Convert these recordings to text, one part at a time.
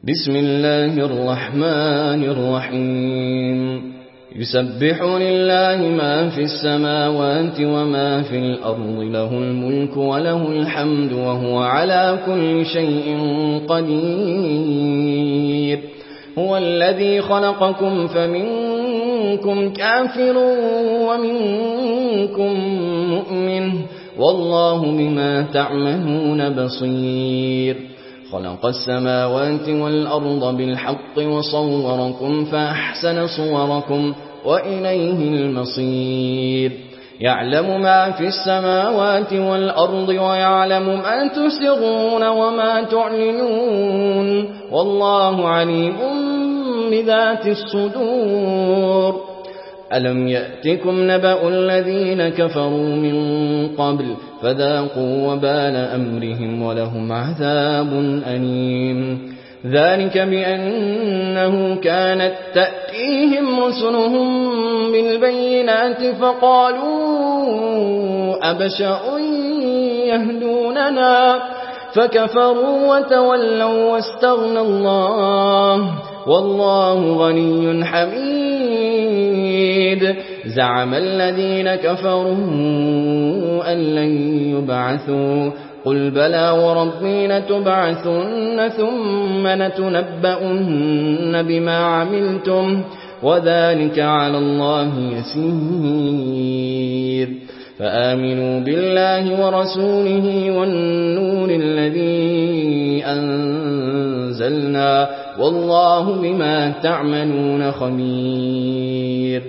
بسم الله الرحمن الرحيم يسبح لله ما في السماوات وما في الأرض له الملك وله الحمد وهو على كل شيء قدير هو الذي خلقكم فمنكم كافر ومنكم مؤمن والله بما تعملون بصير خلق السماوات والأرض بالحق وصوركم فأحسن صوركم وإليه المصير يعلم ما في السماوات والأرض ويعلم ما تسرون وما تعلنون والله عليم بذات الصدور ألم يأتكم نبأ الذين كفروا من قبل فذاقوا وبال أمرهم ولهم عذاب أليم ذلك بأنه كانت تأتيهم رسلهم بالبينات فقالوا أبشر يهدوننا فكفروا وتولوا واستغنى الله والله غني حميد زعم الذين كفروا أن لن يبعثوا قل بلى وربي لتبعثن ثم لتنبؤن بما عملتم وذلك على الله يسير فآمنوا بالله ورسوله والنور الذي أنزلنا والله بما تعملون خبير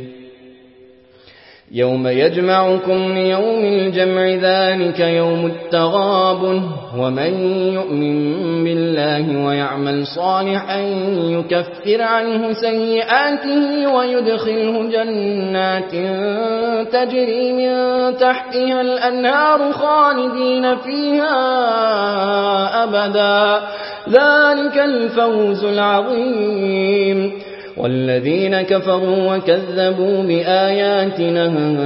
يوم يجمعكم ليوم الجمع ذلك يوم التغابن ومن يؤمن بالله ويعمل صالحا يكفر عنه سيئاته ويدخله جنات تجري من تحتها الأنهار خالدين فيها أبدا ذلك الفوز العظيم والذين كفروا وكذبوا بآياتنا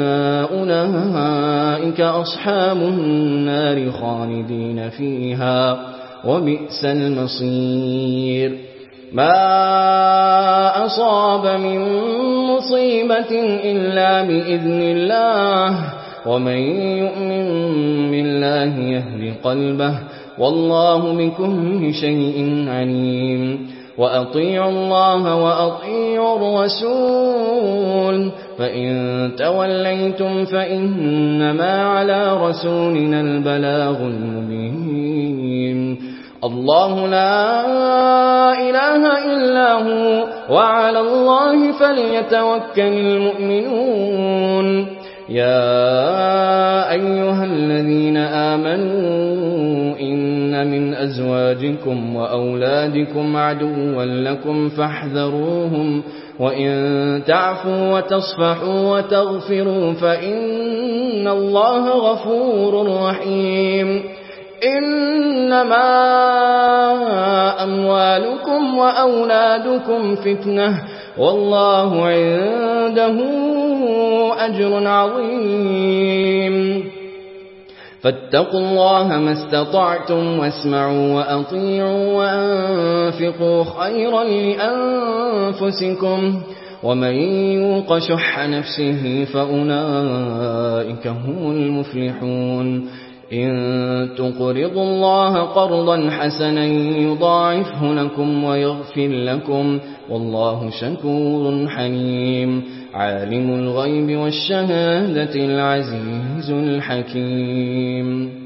أولئك أصحاب النار خالدين فيها وبئس المصير ما أصاب من مصيبة إلا بإذن الله ومن يؤمن بالله يهد قلبه والله بكل شيء عليم وأطيعوا الله وأطيعوا الرسول فإن توليتم فإنما على رسولنا البلاغ المبين الله لا إله إلا هو وعلى الله فليتوكل المؤمنون يا أيها الذين آمنوا إن من أزواجكم وأولادكم عدوا لكم فاحذروهم وإن تعفوا وتصفحوا وتغفروا فإن الله غفور رحيم إنما أموالكم وأولادكم فتنة والله عنده أجر عظيم فاتقوا الله ما استطعتم واسمعوا وأطيعوا وأنفقوا خيرا لأنفسكم ومن يوق شح نفسه فأولئك هم المفلحون إن تقرضوا الله قرضا حسنا يضاعفه لكم ويغفر لكم والله شكور حليم عالم الغيب والشهادة العزيز الحكيم